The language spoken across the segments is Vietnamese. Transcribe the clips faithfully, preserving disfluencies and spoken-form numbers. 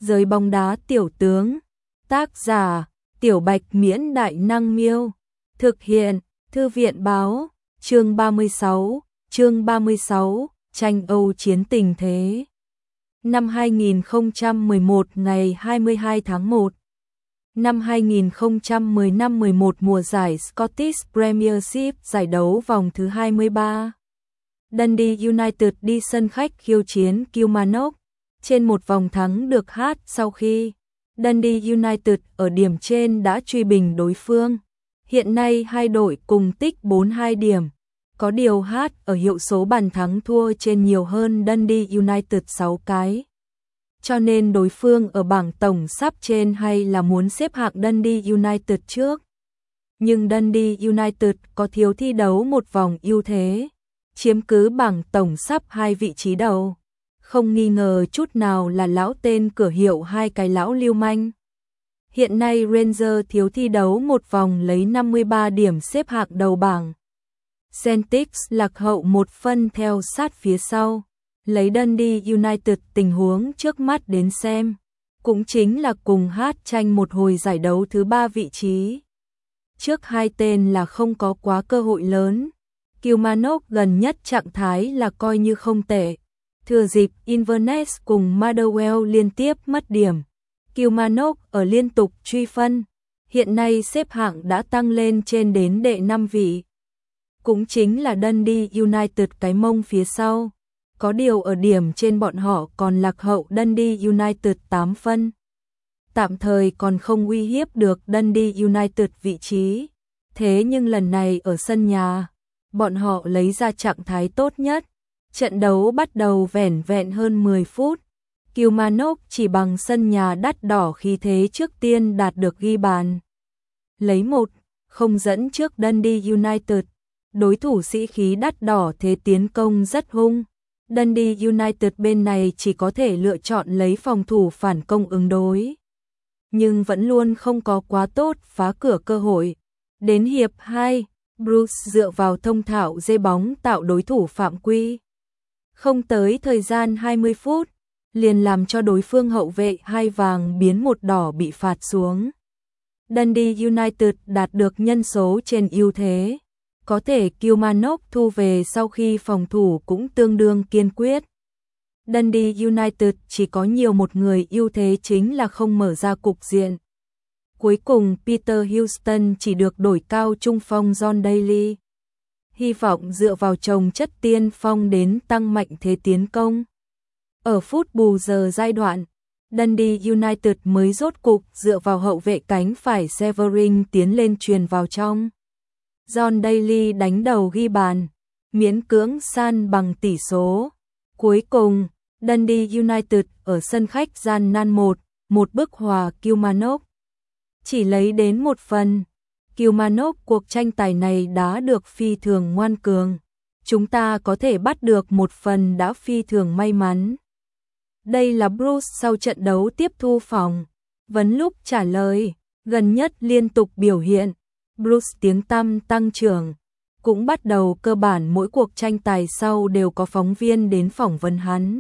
Giới bóng đá tiểu tướng. Tác giả: Tiểu Bạch Miễn Đại Năng Miêu. Thực hiện: Thư viện Báo. Chương ba mươi sáu. Chương ba mươi sáu. Tranh Âu chiến tình thế. Năm hai nghìn không trăm mười một, ngày hai mươi hai tháng một. Năm hai nghìn không trăm mười lăm mười một, mùa giải Scottish Premiership, giải đấu vòng thứ hai mươi ba. Dundee United đi sân khách khiêu chiến Kilmarnock. Trên một vòng thắng được hát sau khi Dundee United ở điểm trên đã truy bình đối phương. Hiện nay hai đội cùng tích bốn mươi hai điểm. Có điều hát ở hiệu số bàn thắng thua trên nhiều hơn Dundee United sáu cái. Cho nên đối phương ở bảng tổng sắp trên hay là muốn xếp hạng Dundee United trước. Nhưng Dundee United có thiếu thi đấu một vòng ưu thế, chiếm cứ bảng tổng sắp hai vị trí đầu. Không nghi ngờ chút nào là lão tên cửa hiệu hai cái lão lưu manh. Hiện nay Rangers thiếu thi đấu một vòng lấy năm mươi ba điểm xếp hạng đầu bảng. Celtic lạc hậu một phân theo sát phía sau. Lấy Dundee United tình huống trước mắt đến xem, cũng chính là cùng hát tranh một hồi giải đấu thứ ba vị trí. Trước hai tên là không có quá cơ hội lớn. Kilmarnock gần nhất trạng thái là coi như không tệ. Thừa dịp Inverness cùng Motherwell liên tiếp mất điểm, Kilmarnock ở liên tục truy phân, hiện nay xếp hạng đã tăng lên trên đến đệ năm vị. Cũng chính là Dundee United cái mông phía sau. Có điều ở điểm trên bọn họ còn lạc hậu Dundee United tám phân. Tạm thời còn không uy hiếp được Dundee United vị trí. Thế nhưng lần này ở sân nhà, bọn họ lấy ra trạng thái tốt nhất. Trận đấu bắt đầu vẻn vẹn hơn mười phút. Kilmarnock chỉ bằng sân nhà đắt đỏ khí thế trước tiên đạt được ghi bàn. Lấy một không dẫn trước Dundee United. Đối thủ sĩ khí đắt đỏ thế tiến công rất hung. Dundee United bên này chỉ có thể lựa chọn lấy phòng thủ phản công ứng đối. Nhưng vẫn luôn không có quá tốt phá cửa cơ hội. Đến hiệp hai, Bruce dựa vào thông thạo dê bóng tạo đối thủ phạm quy. Không tới thời gian hai mươi phút, liền làm cho đối phương hậu vệ hai vàng biến một đỏ bị phạt xuống. Dundee United đạt được nhân số trên ưu thế. Có thể Kilmarnock thu về sau khi phòng thủ cũng tương đương kiên quyết. Dundee United chỉ có nhiều một người ưu thế chính là không mở ra cục diện. Cuối cùng Peter Houston chỉ được đổi cao trung phong John Daly. Hy vọng dựa vào chồng chất tiên phong đến tăng mạnh thế tiến công. Ở phút bù giờ giai đoạn, Dundee United mới rốt cục dựa vào hậu vệ cánh phải Severin tiến lên truyền vào trong. John Daly đánh đầu ghi bàn, miễn cưỡng san bằng tỷ số. Cuối cùng, Dundee United ở sân khách gian nan một, một bức hòa Kilmarnock. Chỉ lấy đến một phần. Kilmarnock cuộc tranh tài này đã được phi thường ngoan cường. Chúng ta có thể bắt được một phần đã phi thường may mắn. Đây là Bruce sau trận đấu tiếp thu phòng. Vấn lúc trả lời, gần nhất liên tục biểu hiện. Bruce tiếng tăm tăng trưởng, cũng bắt đầu cơ bản mỗi cuộc tranh tài sau đều có phóng viên đến phỏng vấn hắn.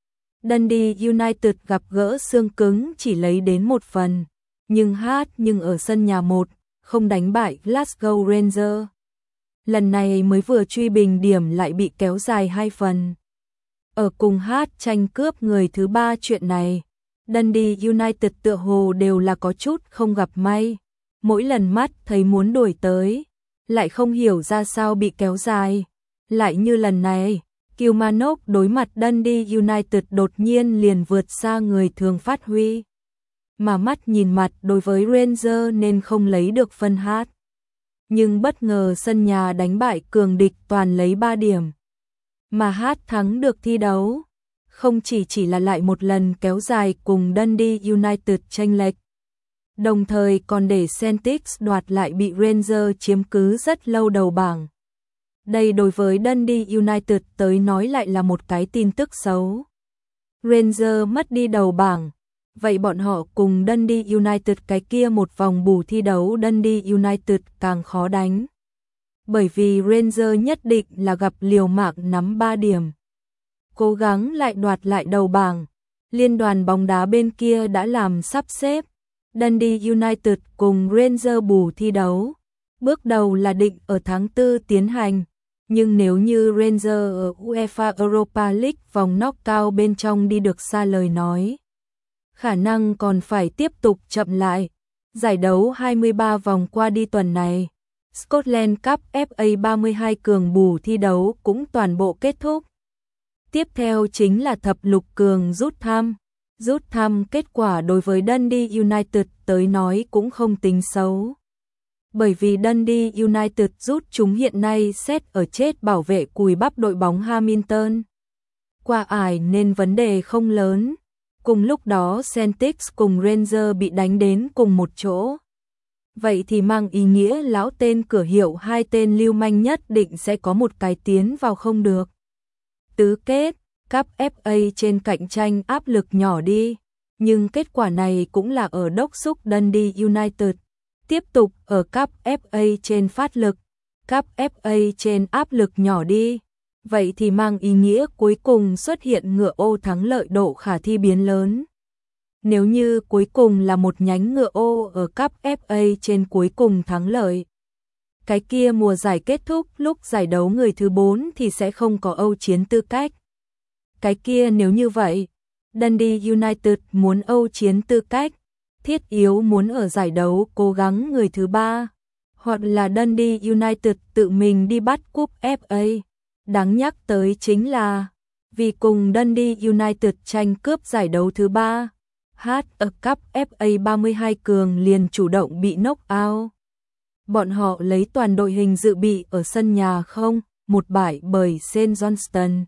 Dundee United gặp gỡ xương cứng chỉ lấy đến một phần, nhưng hát nhưng ở sân nhà một, không đánh bại Glasgow Rangers. Lần này mới vừa truy bình điểm lại bị kéo dài hai phần. Ở cùng hát tranh cướp người thứ ba chuyện này, Dundee United tựa hồ đều là có chút không gặp may. Mỗi lần mắt thấy muốn đuổi tới, lại không hiểu ra sao bị kéo dài. Lại như lần này, Kilmarnock đối mặt Dundee United đột nhiên liền vượt xa người thường phát huy. Mà mắt nhìn mặt đối với Rangers nên không lấy được phân hát. Nhưng bất ngờ sân nhà đánh bại cường địch toàn lấy ba điểm. Mà hát thắng được thi đấu. Không chỉ chỉ là lại một lần kéo dài cùng Dundee United chênh lệch. Đồng thời còn để Celtic đoạt lại bị Rangers chiếm cứ rất lâu đầu bảng. Đây đối với Dundee United tới nói lại là một cái tin tức xấu. Rangers mất đi đầu bảng. Vậy bọn họ cùng Dundee United cái kia một vòng bù thi đấu Dundee United càng khó đánh. Bởi vì Rangers nhất định là gặp liều mạng nắm ba điểm. Cố gắng lại đoạt lại đầu bảng. Liên đoàn bóng đá bên kia đã làm sắp xếp. Dundee United cùng Rangers bù thi đấu. Bước đầu là định ở tháng tư tiến hành, nhưng nếu như Rangers ở UEFA Europa League vòng knockout bên trong đi được xa lời nói, khả năng còn phải tiếp tục chậm lại. Giải đấu hai mươi ba vòng qua đi tuần này, Scotland Cup ép a ba mươi hai cường bù thi đấu cũng toàn bộ kết thúc. Tiếp theo chính là thập lục cường rút thăm. Rút thăm kết quả đối với Dundee United tới nói cũng không tính xấu. Bởi vì Dundee United rút chúng hiện nay xét ở chết bảo vệ cùi bắp đội bóng Hamilton. Qua ải nên vấn đề không lớn. Cùng lúc đó Celtic cùng Rangers bị đánh đến cùng một chỗ. Vậy thì mang ý nghĩa lão tên cửa hiệu hai tên lưu manh nhất định sẽ có một cái tiến vào không được. Tứ kết, Cup ép a trên cạnh tranh áp lực nhỏ đi, nhưng kết quả này cũng là ở đốc thúc Dundee United. Tiếp tục ở Cup ép a trên phát lực, Cup ép a trên áp lực nhỏ đi. Vậy thì mang ý nghĩa cuối cùng xuất hiện ngựa ô thắng lợi độ khả thi biến lớn. Nếu như cuối cùng là một nhánh ngựa ô ở Cup ép a trên cuối cùng thắng lợi, cái kia mùa giải kết thúc lúc giải đấu người thứ bốn thì sẽ không có Âu chiến tư cách. Cái kia nếu như vậy, Dundee United muốn Âu chiến tư cách, thiết yếu muốn ở giải đấu cố gắng người thứ ba, hoặc là Dundee United tự mình đi bắt cúp ép a. Đáng nhắc tới chính là, vì cùng Dundee United tranh cướp giải đấu thứ ba, hát ở Cup ép a ba mươi hai cường liền chủ động bị knock out. Bọn họ lấy toàn đội hình dự bị ở sân nhà không, một bại bởi Saint Johnstone.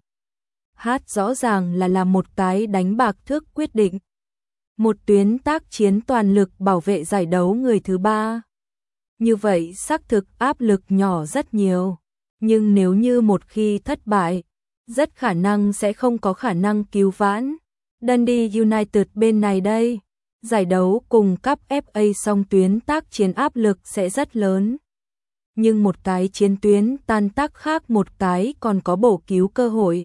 Hát rõ ràng là làm một cái đánh bạc thức quyết định. Một tuyến tác chiến toàn lực bảo vệ giải đấu người thứ ba. Như vậy xác thực áp lực nhỏ rất nhiều. Nhưng nếu như một khi thất bại, rất khả năng sẽ không có khả năng cứu vãn. Dundee United bên này đây, giải đấu cùng Cup ép a song tuyến tác chiến áp lực sẽ rất lớn. Nhưng một cái chiến tuyến tan tác khác một cái còn có bổ cứu cơ hội.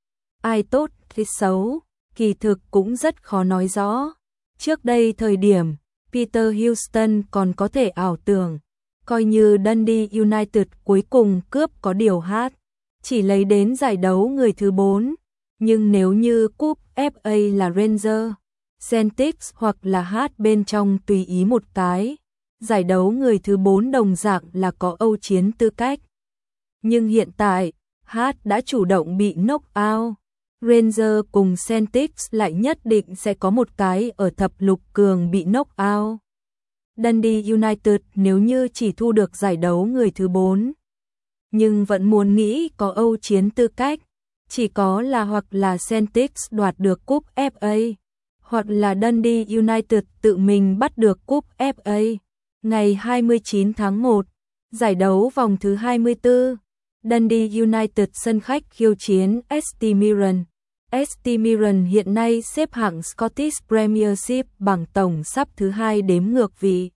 Ai tốt thì xấu, kỳ thực cũng rất khó nói rõ. Trước đây thời điểm, Peter Houston còn có thể ảo tưởng, coi như Dundee United cuối cùng cướp có điều hát, chỉ lấy đến giải đấu người thứ bốn. Nhưng nếu như cúp ép a là Rangers, Celtic hoặc là hát bên trong tùy ý một cái, giải đấu người thứ bốn đồng dạng là có Âu chiến tư cách. Nhưng hiện tại, hát đã chủ động bị knock out. Rangers cùng Celtic lại nhất định sẽ có một cái ở thập lục cường bị knock out. Dundee United nếu như chỉ thu được giải đấu người thứ bốn, nhưng vẫn muốn nghĩ có Âu chiến tư cách, chỉ có là hoặc là Celtic đoạt được cúp ép a, hoặc là Dundee United tự mình bắt được cúp ép a. Ngày hai mươi chín tháng một, giải đấu vòng thứ hai mươi tư, Dundee United sân khách khiêu chiến ét tê Mirren. ét tê Mirren hiện nay xếp hạng Scottish Premiership bảng tổng sắp thứ hai đếm ngược vị.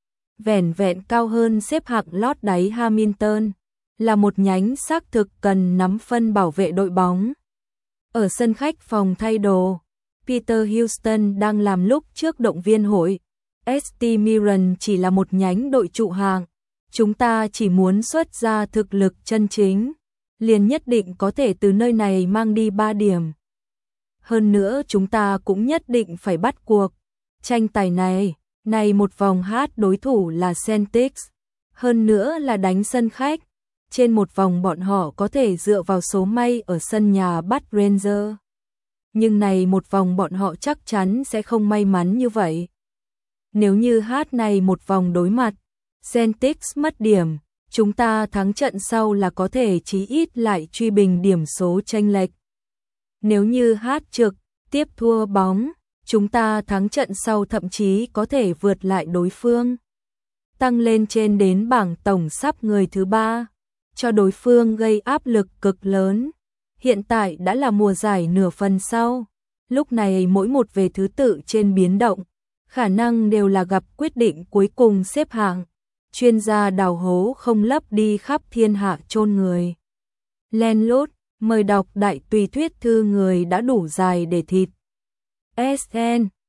Vẻn vẹn cao hơn xếp hạng lót đáy Hamilton, là một nhánh xác thực cần nắm phân bảo vệ đội bóng. Ở sân khách phòng thay đồ, Peter Houston đang làm lúc trước động viên hội. ét tê Mirren chỉ là một nhánh đội trụ hạng. Chúng ta chỉ muốn xuất ra thực lực chân chính, liền nhất định có thể từ nơi này mang đi ba điểm. Hơn nữa chúng ta cũng nhất định phải bắt cuộc. Tranh tài này, này một vòng hát đối thủ là Celtic, hơn nữa là đánh sân khách. Trên một vòng bọn họ có thể dựa vào số may ở sân nhà bắt Rangers. Nhưng này một vòng bọn họ chắc chắn sẽ không may mắn như vậy. Nếu như hát này một vòng đối mặt, Celtic mất điểm, chúng ta thắng trận sau là có thể chí ít lại truy bình điểm số chênh lệch. Nếu như hát trực tiếp thua bóng, chúng ta thắng trận sau thậm chí có thể vượt lại đối phương, tăng lên trên đến bảng tổng sắp người thứ ba, cho đối phương gây áp lực cực lớn. Hiện tại đã là mùa giải nửa phần sau, lúc này mỗi một về thứ tự trên biến động, khả năng đều là gặp quyết định cuối cùng xếp hạng. Chuyên gia đào hố không lấp đi khắp thiên hạ chôn người. Len lút, mời đọc đại tùy thuyết thư người đã đủ dài để thịt. S N